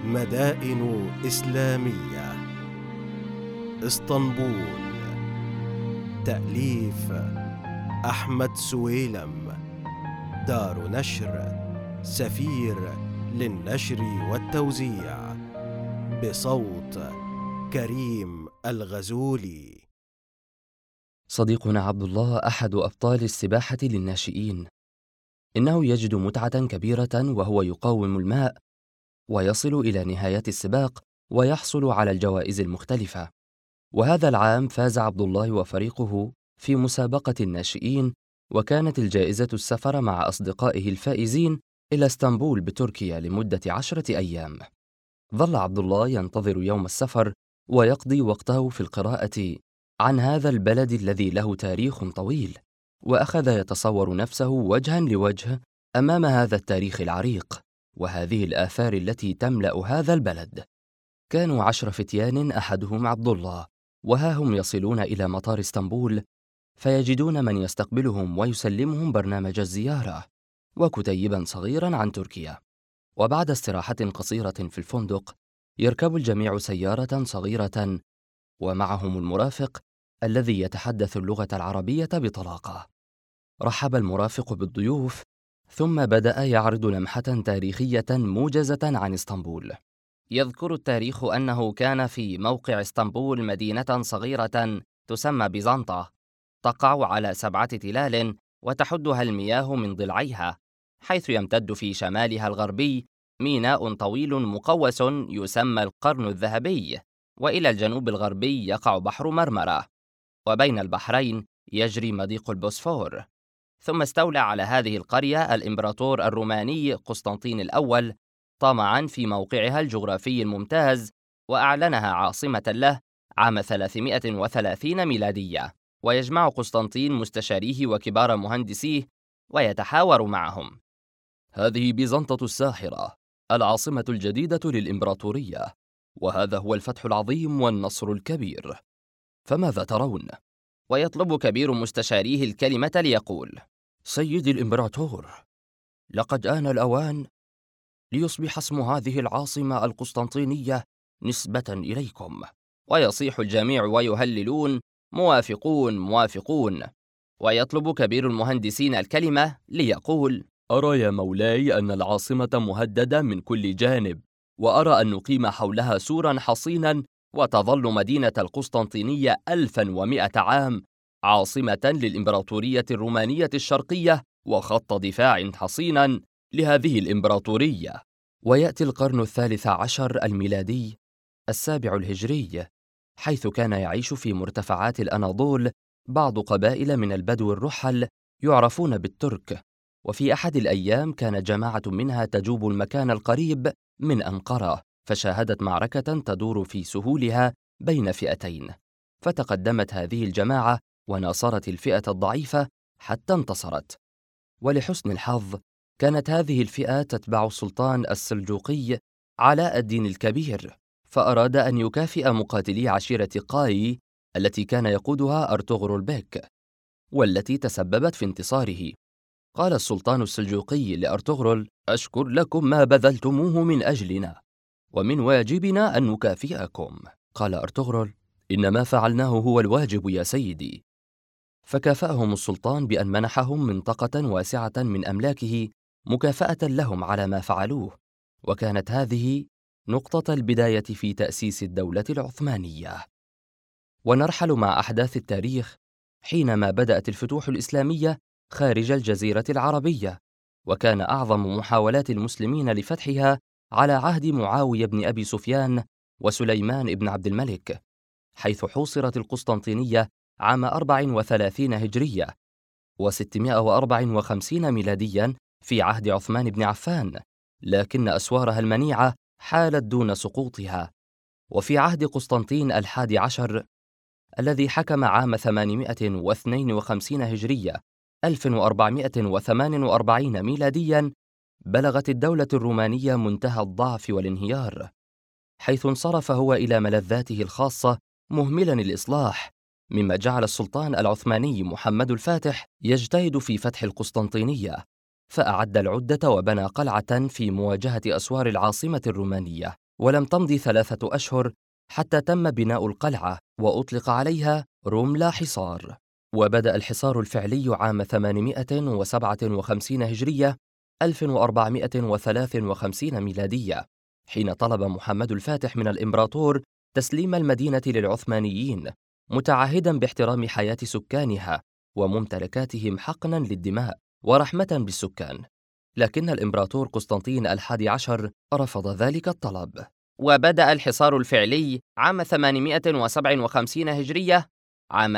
مدائن إسلامية. اسطنبول. تأليف أحمد سويلم. دار نشر سفير للنشر والتوزيع، بصوت كريم الغزولي. صديقنا عبد الله أحد أبطال السباحة للناشئين. إنه يجد متعة كبيرة وهو يقاوم الماء ويصل إلى نهايات السباق ويحصل على الجوائز المختلفة. وهذا العام فاز عبد الله وفريقه في مسابقة الناشئين، وكانت الجائزة السفر مع أصدقائه الفائزين إلى اسطنبول بتركيا لمدة 10 أيام. ظل عبد الله ينتظر يوم السفر ويقضي وقته في القراءة عن هذا البلد الذي له تاريخ طويل، وأخذ يتصور نفسه وجها لوجه أمام هذا التاريخ العريق وهذه الآثار التي تملأ هذا البلد. كانوا 10 فتيان، أحدهم عبد الله، وها هم يصلون إلى مطار اسطنبول، فيجدون من يستقبلهم ويسلمهم برنامج الزيارة وكتيبا صغيرا عن تركيا. وبعد استراحة قصيرة في الفندق، يركب الجميع سيارة صغيرة ومعهم المرافق الذي يتحدث اللغة العربية بطلاقة. رحب المرافق بالضيوف، ثم بدأ يعرض لمحة تاريخية موجزة عن اسطنبول. يذكر التاريخ أنه كان في موقع اسطنبول مدينة صغيرة تسمى بيزنطة، تقع على 7 تلال وتحدها المياه من ضلعيها، حيث يمتد في شمالها الغربي ميناء طويل مقوس يسمى القرن الذهبي، وإلى الجنوب الغربي يقع بحر مرمرة، وبين البحرين يجري مضيق البوسفور. ثم استولى على هذه القرية الإمبراطور الروماني قسطنطين الأول طمعاً في موقعها الجغرافي الممتاز، وأعلنها عاصمة له عام 330 ميلادية. ويجمع قسطنطين مستشاريه وكبار مهندسيه ويتحاور معهم. هذه بيزنطة الساحرة، العاصمة الجديدة للإمبراطورية، وهذا هو الفتح العظيم والنصر الكبير، فماذا ترون؟ ويطلب كبير مستشاريه الكلمة ليقول: سيدي الإمبراطور، لقد آن الأوان ليصبح اسم هذه العاصمة القسطنطينية نسبة إليكم. ويصيح الجميع ويهللون: موافقون موافقون. ويطلب كبير المهندسين الكلمة ليقول: أرى يا مولاي أن العاصمة مهددة من كل جانب، وأرى أن نقيم حولها سورا حصينا، وتظل مدينة القسطنطينية 1100 عام عاصمة للإمبراطورية الرومانية الشرقية وخط دفاع حصينا لهذه الإمبراطورية. ويأتي القرن 13 الميلادي 7 الهجري، حيث كان يعيش في مرتفعات الأناضول بعض قبائل من البدو الرحل يعرفون بالترك. وفي أحد الأيام كان جماعة منها تجوب المكان القريب من أنقرة، فشاهدت معركة تدور في سهولها بين فئتين، فتقدمت هذه الجماعة وناصرت الفئة الضعيفة حتى انتصرت. ولحسن الحظ كانت هذه الفئة تتبع السلطان السلجوقي علاء الدين الكبير، فأراد أن يكافئ مقاتلي عشيرة قاي التي كان يقودها أرطغرل بيك، والتي تسببت في انتصاره. قال السلطان السلجوقي لأرطغرل: أشكر لكم ما بذلتموه من أجلنا، ومن واجبنا أن نكافئكم. قال أرطغرل: إن ما فعلناه هو الواجب يا سيدي. فكافأهم السلطان بأن منحهم منطقة واسعة من أملاكه مكافأة لهم على ما فعلوه، وكانت هذه نقطة البداية في تأسيس الدولة العثمانية. ونرحل مع أحداث التاريخ حينما بدأت الفتوح الإسلامية خارج الجزيرة العربية، وكان أعظم محاولات المسلمين لفتحها على عهد معاوية بن أبي سفيان وسليمان بن عبد الملك، حيث حوصرت القسطنطينية عام 34 هجرية و654 ميلاديا في عهد عثمان بن عفان، لكن أسوارها المنيعة حالت دون سقوطها. وفي عهد قسطنطين الحادي عشر الذي حكم عام 852 هجرية 1448 ميلاديا، بلغت الدولة الرومانية منتهى الضعف والانهيار، حيث انصرف هو إلى ملذاته الخاصة مهملا الإصلاح، مما جعل السلطان العثماني محمد الفاتح يجتهد في فتح القسطنطينية، فأعد العدة وبنى قلعة في مواجهة أسوار العاصمة الرومانية، ولم تمض 3 أشهر حتى تم بناء القلعة وأطلق عليها رمل حصار. وبدأ الحصار الفعلي عام 857 هجرية 1453 ميلادية، حين طلب محمد الفاتح من الإمبراطور تسليم المدينة للعثمانيين، متعهدا باحترام حياة سكانها وممتلكاتهم حقنا للدماء ورحمة بالسكان. لكن الإمبراطور قسطنطين الحادي عشر رفض ذلك الطلب. وبدأ الحصار الفعلي عام 857 هجرية عام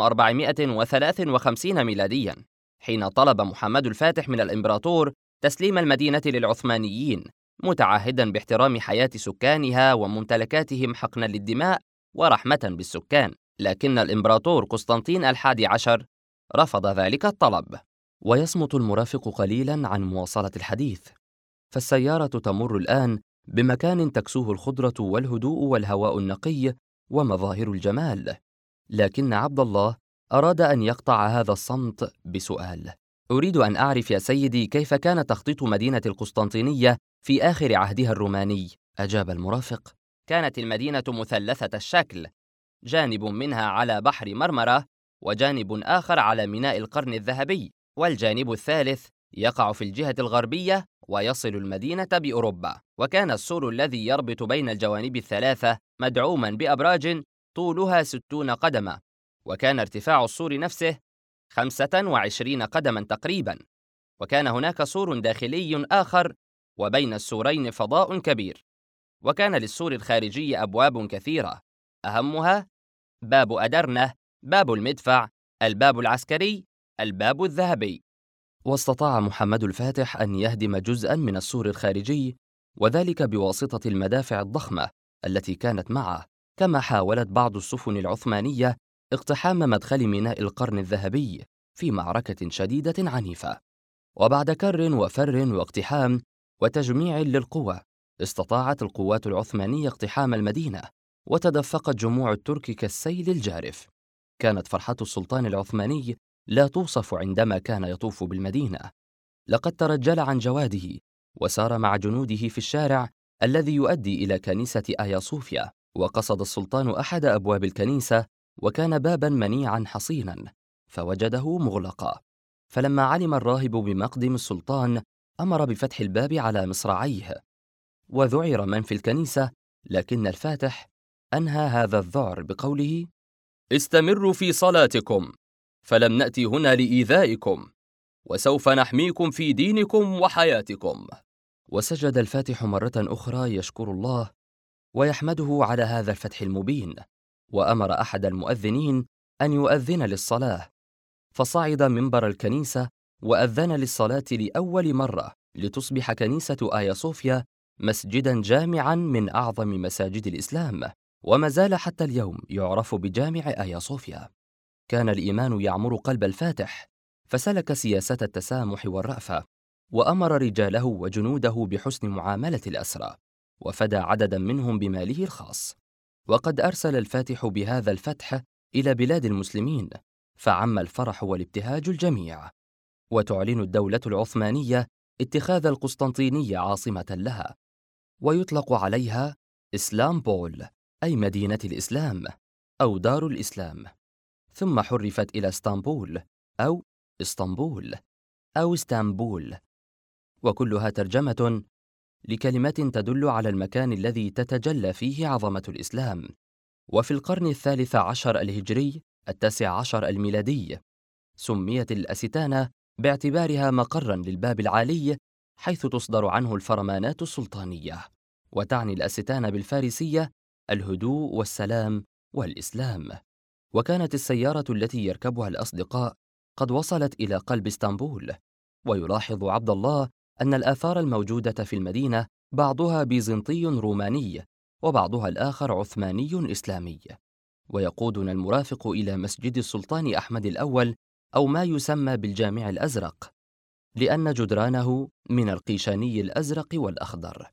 1453 ميلاديا، حين طلب محمد الفاتح من الإمبراطور تسليم المدينة للعثمانيين، متعهدا باحترام حياة سكانها وممتلكاتهم حقنا للدماء ورحمة بالسكان. لكن الإمبراطور قسطنطين الحادي عشر رفض ذلك الطلب. ويصمت المرافق قليلا عن مواصلة الحديث، فالسيارة تمر الآن بمكان تكسوه الخضرة والهدوء والهواء النقي ومظاهر الجمال. لكن عبد الله أراد أن يقطع هذا الصمت بسؤال: أريد أن أعرف يا سيدي كيف كان تخطيط مدينة القسطنطينية في آخر عهدها الروماني؟ أجاب المرافق: كانت المدينة مثلثة الشكل، جانب منها على بحر مرمرة، وجانب آخر على ميناء القرن الذهبي، والجانب الثالث يقع في الجهة الغربية ويصل المدينة بأوروبا. وكان السور الذي يربط بين الجوانب الثلاثة مدعوما بأبراج طولها 60 قدما، وكان ارتفاع السور نفسه 25 قدما تقريبا. وكان هناك سور داخلي آخر، وبين السورين فضاء كبير. وكان للسور الخارجي أبواب كثيرة، أهمها باب أدرنة، باب المدفع، الباب العسكري، الباب الذهبي. واستطاع محمد الفاتح أن يهدم جزءاً من السور الخارجي، وذلك بواسطة المدافع الضخمة التي كانت معه. كما حاولت بعض السفن العثمانية اقتحام مدخل ميناء القرن الذهبي في معركة شديدة عنيفة. وبعد كر وفر واقتحام وتجميع للقوى، استطاعت القوات العثمانية اقتحام المدينة، وتدفقت جموع الترك كالسيل الجارف. كانت فرحة السلطان العثماني لا توصف عندما كان يطوف بالمدينة. لقد ترجل عن جواده وسار مع جنوده في الشارع الذي يؤدي إلى كنيسة آيا صوفيا، وقصد السلطان أحد أبواب الكنيسة، وكان بابا منيعا حصينا، فوجده مغلقا. فلما علم الراهب بمقدم السلطان أمر بفتح الباب على مصراعيه، وذعر من في الكنيسة، لكن الفاتح أنهى هذا الذعر بقوله: استمروا في صلاتكم، فلم نأتي هنا لإيذائكم، وسوف نحميكم في دينكم وحياتكم. وسجد الفاتح مرة أخرى يشكر الله ويحمده على هذا الفتح المبين، وأمر أحد المؤذنين أن يؤذن للصلاة، فصعد منبر الكنيسة وأذن للصلاة لأول مرة، لتصبح كنيسة آيا صوفيا مسجداً جامعاً من أعظم مساجد الإسلام، وما زال حتى اليوم يعرف بجامع آيا صوفيا. كان الإيمان يعمر قلب الفاتح، فسلك سياسة التسامح والرأفة، وأمر رجاله وجنوده بحسن معاملة الأسرى، وفدى عدداً منهم بماله الخاص. وقد أرسل الفاتح بهذا الفتح إلى بلاد المسلمين، فعم الفرح والابتهاج الجميع. وتعلن الدولة العثمانية اتخاذ القسطنطينية عاصمة لها، ويطلق عليها إسلامبول، أي مدينة الإسلام أو دار الإسلام، ثم حرفت إلى اسطنبول أو اسطنبول أو اسطنبول، وكلها ترجمة لكلمة تدل على المكان الذي تتجلى فيه عظمة الإسلام. وفي القرن الثالث عشر الهجري 19 الميلادي سميت الأستانة باعتبارها مقراً للباب العالي، حيث تصدر عنه الفرمانات السلطانية. وتعني الأستانة بالفارسية الهدوء والسلام والإسلام. وكانت السيارة التي يركبها الأصدقاء قد وصلت إلى قلب اسطنبول. ويلاحظ عبد الله أن الآثار الموجودة في المدينة بعضها بيزنطي روماني، وبعضها الآخر عثماني إسلامي. ويقودنا المرافق إلى مسجد السلطان أحمد الأول، أو ما يسمى بالجامع الأزرق، لأن جدرانه من القيشاني الأزرق والأخضر.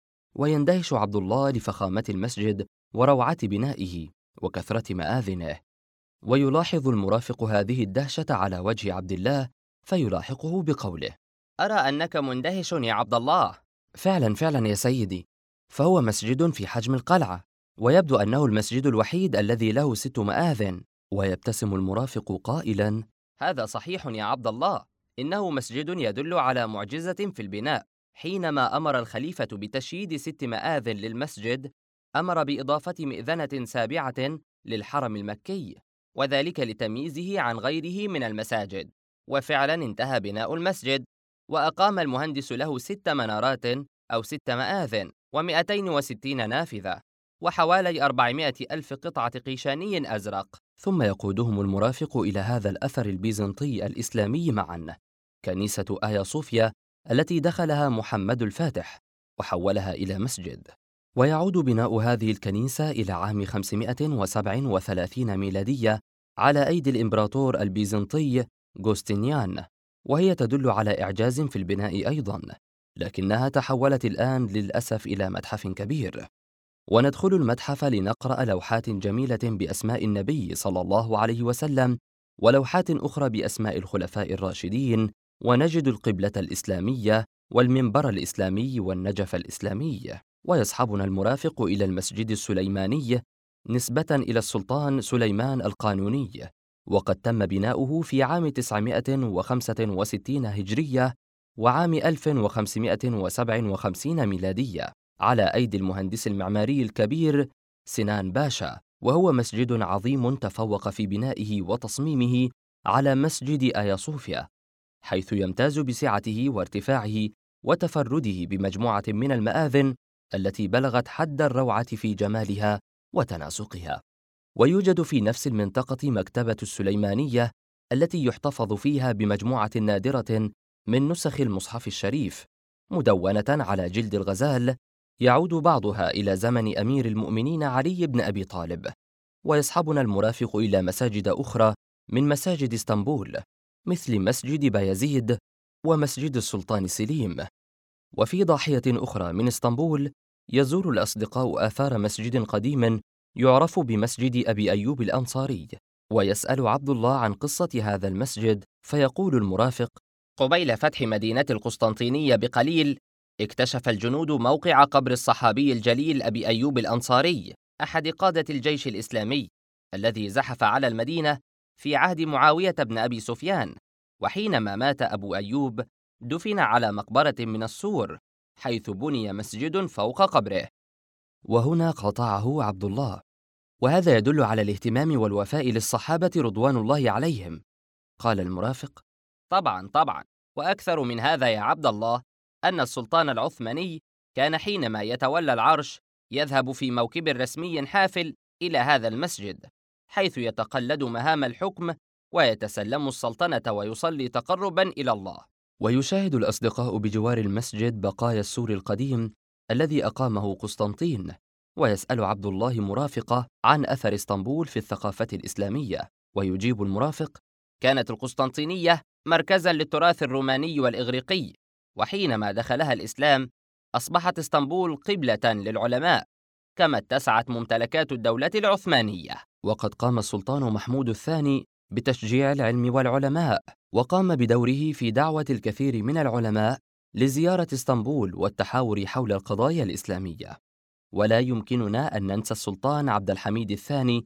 ويندهش عبد الله لفخامة المسجد وروعة بنائه وكثرة مآذنه. ويلاحظ المرافق هذه الدهشة على وجه عبد الله، فيلاحقه بقوله: أرى أنك مندهش يا عبد الله. فعلا يا سيدي، فهو مسجد في حجم القلعة، ويبدو أنه المسجد الوحيد الذي له 6 مآذن. ويبتسم المرافق قائلاً: هذا صحيح يا عبد الله، إنه مسجد يدل على معجزة في البناء. حينما أمر الخليفة بتشييد 6 مآذن للمسجد، أمر بإضافة مئذنة سابعة للحرم المكي، وذلك لتمييزه عن غيره من المساجد. وفعلا انتهى بناء المسجد، وأقام المهندس له 6 منارات أو 6 مآذن و260 نافذة، وحوالي 400 ألف قطعة قيشاني أزرق. ثم يقودهم المرافق إلى هذا الأثر البيزنطي الإسلامي معا، كنيسة آيا صوفيا التي دخلها محمد الفاتح وحولها إلى مسجد. ويعود بناء هذه الكنيسة إلى عام 537 ميلادية على أيدي الإمبراطور البيزنطي غوستينيان، وهي تدل على إعجاز في البناء أيضاً، لكنها تحولت الآن للأسف إلى متحف كبير. وندخل المتحف لنقرأ لوحات جميلة بأسماء النبي صلى الله عليه وسلم، ولوحات أخرى بأسماء الخلفاء الراشدين، ونجد القبلة الإسلامية والمنبر الإسلامي والنجف الإسلامي. ويصحبنا المرافق إلى المسجد السليماني نسبة إلى السلطان سليمان القانوني، وقد تم بناؤه في عام 965 هجرية وعام 1557 ميلادية على أيدي المهندس المعماري الكبير سنان باشا. وهو مسجد عظيم تفوق في بنائه وتصميمه على مسجد آيا صوفيا، حيث يمتاز بسعته وارتفاعه وتفرده بمجموعة من المآذن التي بلغت حد الروعة في جمالها وتناسقها. ويوجد في نفس المنطقة مكتبة السليمانية التي يحتفظ فيها بمجموعة نادرة من نسخ المصحف الشريف، مدونة على جلد الغزال، يعود بعضها إلى زمن أمير المؤمنين علي بن أبي طالب. ويصحبنا المرافق إلى مساجد أخرى من مساجد اسطنبول، مثل مسجد بايزيد ومسجد السلطان سليم. وفي ضاحية أخرى من اسطنبول يزور الأصدقاء آثار مسجد قديم يعرف بمسجد أبي أيوب الأنصاري، ويسأل عبد الله عن قصة هذا المسجد، فيقول المرافق: قبيل فتح مدينة القسطنطينية بقليل، اكتشف الجنود موقع قبر الصحابي الجليل أبي أيوب الأنصاري، أحد قادة الجيش الإسلامي الذي زحف على المدينة في عهد معاوية بن أبي سفيان. وحينما مات أبو أيوب دفن على مقبرة من السور، حيث بني مسجد فوق قبره. وهنا قاطعه عبد الله: وهذا يدل على الاهتمام والوفاء للصحابة رضوان الله عليهم. قال المرافق: طبعا، وأكثر من هذا يا عبد الله، أن السلطان العثماني كان حينما يتولى العرش يذهب في موكب رسمي حافل إلى هذا المسجد، حيث يتقلد مهام الحكم ويتسلم السلطنة ويصلي تقربا إلى الله. ويشاهد الأصدقاء بجوار المسجد بقايا السور القديم الذي أقامه قسطنطين، ويسأل عبد الله مرافقه عن أثر اسطنبول في الثقافة الإسلامية، ويجيب المرافق: كانت القسطنطينية مركزاً للتراث الروماني والإغريقي، وحينما دخلها الإسلام أصبحت اسطنبول قبلة للعلماء، كما اتسعت ممتلكات الدولة العثمانية. وقد قام السلطان محمود الثاني بتشجيع العلم والعلماء، وقام بدوره في دعوة الكثير من العلماء لزيارة اسطنبول والتحاور حول القضايا الإسلامية. ولا يمكننا أن ننسى السلطان عبد الحميد الثاني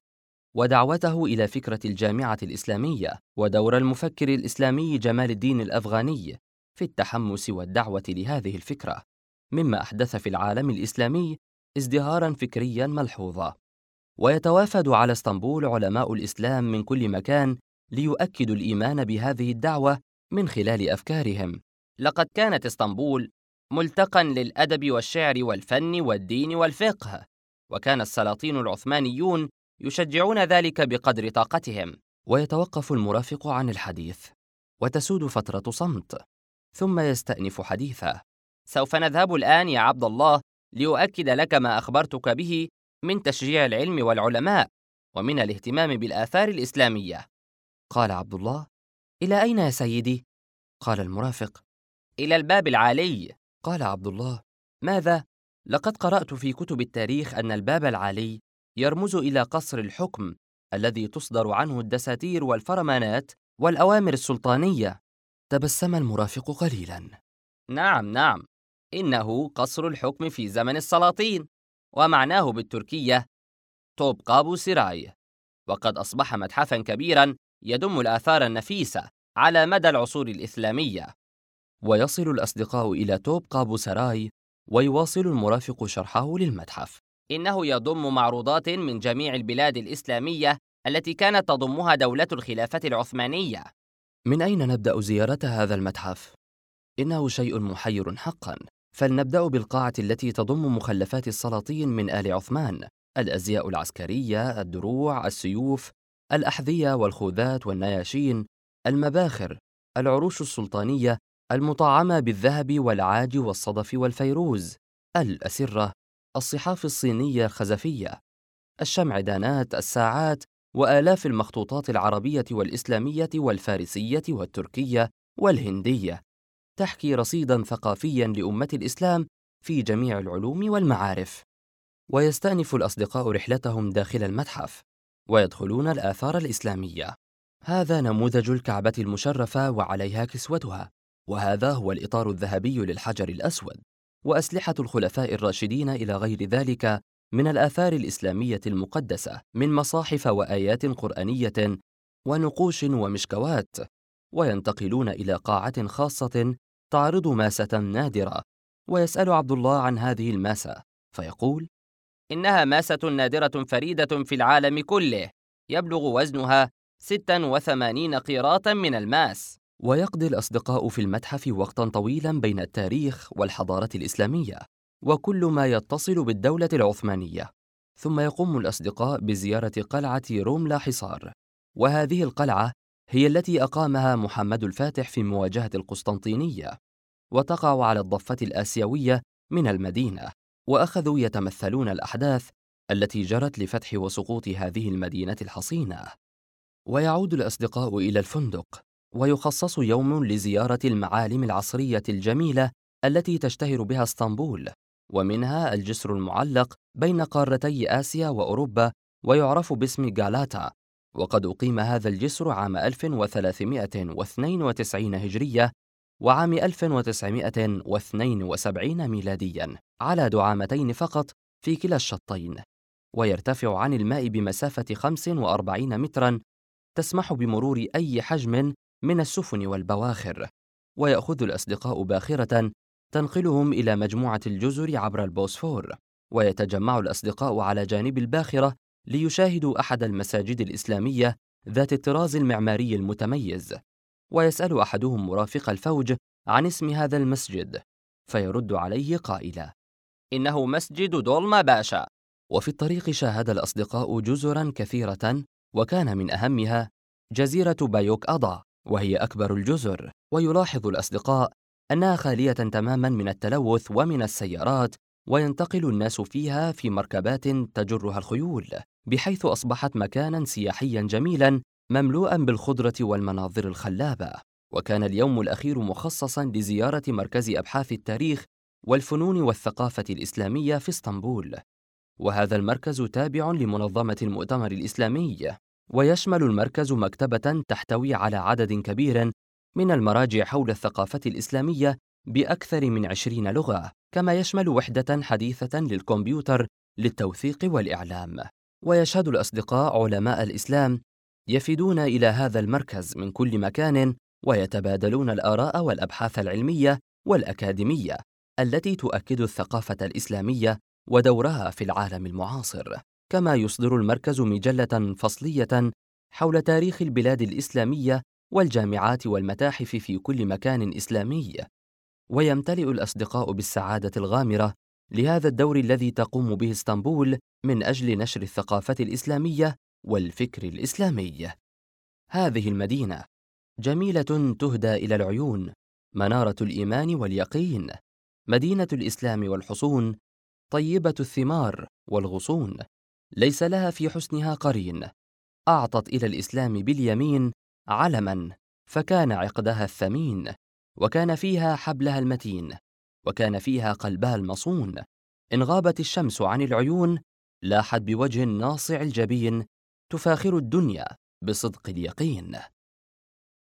ودعوته إلى فكرة الجامعة الإسلامية، ودور المفكر الإسلامي جمال الدين الأفغاني في التحمس والدعوة لهذه الفكرة، مما أحدث في العالم الإسلامي ازدهاراً فكرياً ملحوظاً. ويتوافد على اسطنبول علماء الإسلام من كل مكان ليؤكدوا الإيمان بهذه الدعوة من خلال أفكارهم. لقد كانت اسطنبول ملتقاً للأدب والشعر والفن والدين والفقه، وكان السلاطين العثمانيون يشجعون ذلك بقدر طاقتهم. ويتوقف المرافق عن الحديث، وتسود فترة صمت، ثم يستأنف حديثه: سوف نذهب الآن يا عبد الله لأؤكد لك ما أخبرتك به من تشجيع العلم والعلماء ومن الاهتمام بالآثار الإسلامية. قال عبد الله: إلى أين يا سيدي؟ قال المرافق: إلى الباب العالي. قال عبد الله: ماذا؟ لقد قرأت في كتب التاريخ أن الباب العالي يرمز إلى قصر الحكم الذي تصدر عنه الدساتير والفرمانات والأوامر السلطانية. تبسم المرافق قليلاً. نعم، إنه قصر الحكم في زمن السلاطين، ومعناه بالتركية توبقابو سراي، وقد أصبح متحفاً كبيراً يضم الآثار النفيسة على مدى العصور الإسلامية. ويصل الأصدقاء إلى توبقابو سراي، ويواصل المرافق شرحه للمتحف. إنه يضم معروضات من جميع البلاد الإسلامية التي كانت تضمها دولة الخلافة العثمانية. من أين نبدأ زيارة هذا المتحف؟ إنه شيء محير حقاً، فلنبدأ بالقاعة التي تضم مخلفات السلاطين من آل عثمان: الأزياء العسكرية، الدروع، السيوف، الأحذية والخوذات والنياشين، المباخر، العروش السلطانية المطعمة بالذهب والعاج والصدف والفيروز، الأسرة، الصحاف الصينية الخزفية، الشمعدانات، الساعات، وآلاف المخطوطات العربية والإسلامية والفارسية والتركية والهندية، تحكي رصيداً ثقافياً لأمة الإسلام في جميع العلوم والمعارف. ويستأنف الأصدقاء رحلتهم داخل المتحف، ويدخلون الآثار الإسلامية. هذا نموذج الكعبة المشرفة وعليها كسوتها، وهذا هو الإطار الذهبي للحجر الأسود، وأسلحة الخلفاء الراشدين إلى غير ذلك من الآثار الإسلامية المقدسة، من مصاحف وآيات قرآنية ونقوش ومشكوات. وينتقلون إلى قاعة خاصة تعرض ماسة نادرة، ويسأل عبد الله عن هذه الماسة فيقول: إنها ماسة نادرة فريدة في العالم كله، يبلغ وزنها 86 قيراطاً من الماس. ويقضي الأصدقاء في المتحف وقتاً طويلاً بين التاريخ والحضارة الإسلامية وكل ما يتصل بالدولة العثمانية. ثم يقوم الأصدقاء بزيارة قلعة روملا حصار، وهذه القلعة هي التي أقامها محمد الفاتح في مواجهة القسطنطينية، وتقع على الضفة الآسيوية من المدينة. وأخذوا يتمثلون الأحداث التي جرت لفتح وسقوط هذه المدينة الحصينة. ويعود الأصدقاء إلى الفندق، ويخصص يوم لزيارة المعالم العصرية الجميلة التي تشتهر بها اسطنبول، ومنها الجسر المعلق بين قارتي آسيا وأوروبا، ويعرف باسم غالاتا. وقد أقيم هذا الجسر عام 1392 هجرية وعام 1972 ميلادياً، على دعامتين فقط في كلا الشطين، ويرتفع عن الماء بمسافة 45 متراً تسمح بمرور أي حجم من السفن والبواخر. ويأخذ الأصدقاء باخرة تنقلهم إلى مجموعة الجزر عبر البوسفور، ويتجمع الأصدقاء على جانب الباخرة ليشاهدوا أحد المساجد الإسلامية ذات الطراز المعماري المتميز. ويسأل أحدهم مرافق الفوج عن اسم هذا المسجد، فيرد عليه قائلا: إنه مسجد دولما باشا. وفي الطريق شاهد الأصدقاء جزراً كثيرة، وكان من أهمها جزيرة بايوك أضا، وهي أكبر الجزر. ويلاحظ الأصدقاء أنها خالية تماماً من التلوث ومن السيارات، وينتقل الناس فيها في مركبات تجرها الخيول، بحيث أصبحت مكاناً سياحياً جميلاً مملوءاً بالخضرة والمناظر الخلابة. وكان اليوم الأخير مخصصاً لزيارة مركز أبحاث التاريخ والفنون والثقافة الإسلامية في اسطنبول، وهذا المركز تابع لمنظمة المؤتمر الإسلامي. ويشمل المركز مكتبة تحتوي على عدد كبير من المراجع حول الثقافة الإسلامية بأكثر من 20 لغة، كما يشمل وحدة حديثة للكمبيوتر للتوثيق والإعلام. ويشهد الأصدقاء علماء الإسلام يفدون إلى هذا المركز من كل مكان، ويتبادلون الآراء والأبحاث العلمية والأكاديمية التي تؤكد الثقافة الإسلامية ودورها في العالم المعاصر. كما يصدر المركز مجلة فصلية حول تاريخ البلاد الإسلامية والجامعات والمتاحف في كل مكان إسلامي. ويمتلئ الأصدقاء بالسعادة الغامرة لهذا الدور الذي تقوم به اسطنبول من أجل نشر الثقافة الإسلامية والفكر الإسلامي. هذه المدينة جميلة تهدى إلى العيون، منارة الإيمان واليقين، مدينة الإسلام والحصون، طيبة الثمار والغصون، ليس لها في حسنها قرين. أعطت إلى الإسلام باليمين علماً، فكان عقدها الثمين، وكان فيها حبلها المتين، وكان فيها قلبها المصون. إن غابت الشمس عن العيون لاحت بوجه ناصع الجبين، تفاخر الدنيا بصدق اليقين.